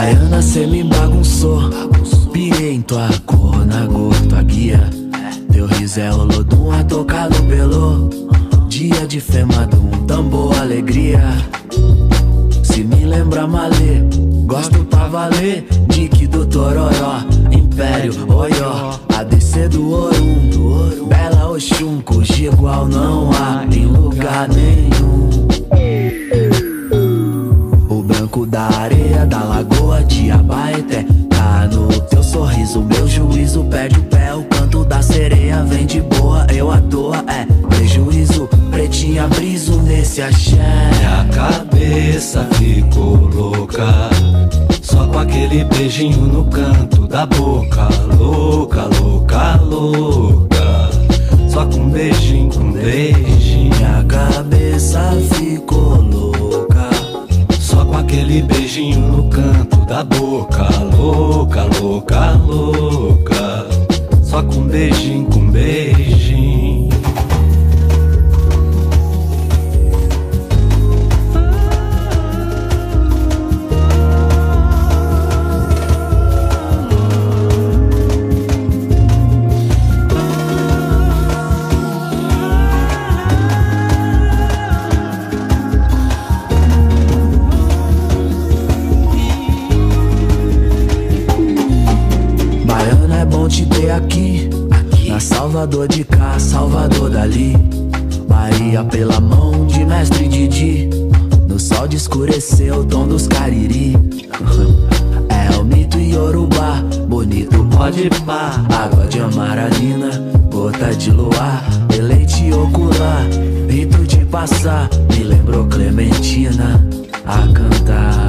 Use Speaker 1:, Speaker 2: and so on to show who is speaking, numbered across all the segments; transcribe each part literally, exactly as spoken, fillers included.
Speaker 1: Baiana, cê me bagunçou, pirei em tua cor, na cor, tua guia. Teu riso é olodum, a tocar no pelo. Dia de femadum, tambor, alegria. Se me lembra malê, gosto pra valer. Dick do Tororó, Império, Oió, A D C do Orum, Bela Oxum, cujo igual não há em lugar nenhum. O branco da areia, da lagoa de Abaeté, tá no teu sorriso, meu juízo perde o pé. O canto da sereia vem de boa, eu à toa, é prejuízo. Pretinha briso nesse axé.
Speaker 2: Minha cabeça ficou louca só com aquele beijinho no canto da boca. Louca, louca, louca, só com um beijinho, com um beijinho.
Speaker 1: Minha cabeça ficou louca
Speaker 2: só com aquele beijinho no canto da boca. Louca, louca, louca, só com um beijinho, com um beijinho.
Speaker 1: Te ter aqui, aqui, na Salvador de cá, Salvador dali. Bahia pela mão de mestre Didi. No sol de escurecer o tom dos cariri. É o mito Yorubá, bonito pode pá. Água de amaralina, gota de luar, deleite ocular, rito de passar. Me lembrou Clementina a cantar.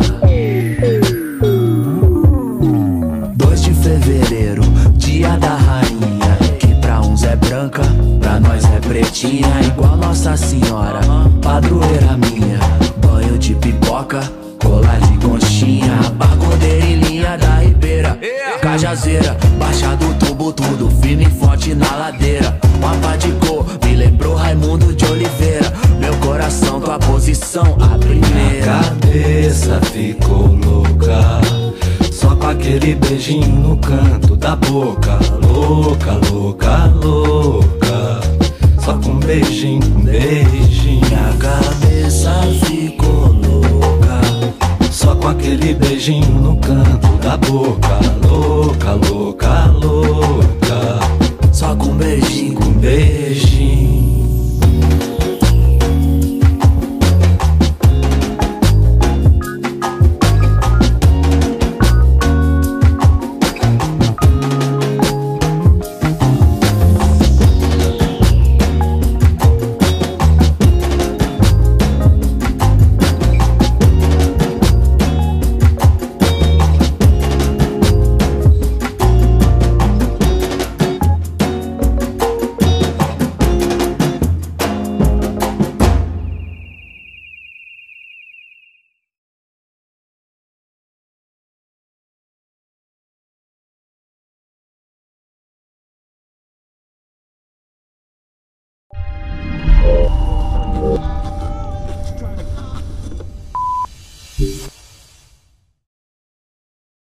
Speaker 1: dois de fevereiro, dia da rainha, que pra uns é branca, pra nós é pretinha. Igual Nossa Senhora, padroeira minha. Banho de pipoca, colar de conchinha, pagodeira em linha da ribeira, Cajazeira, baixa do tubo, tudo firme e forte na ladeira. Mapa de cor, me lembrou Raimundo de Oliveira. Meu coração, tua posição, a primeira.
Speaker 2: Minha cabeça ficou louca só com aquele beijinho no canto da boca. Louca, louca, louca, só com um beijinho, com um beijinho.
Speaker 1: Minha cabeça ficou louca
Speaker 2: só com aquele beijinho no canto da boca. Louca, louca, louca,
Speaker 1: só com um beijinho,
Speaker 2: com um beijinho.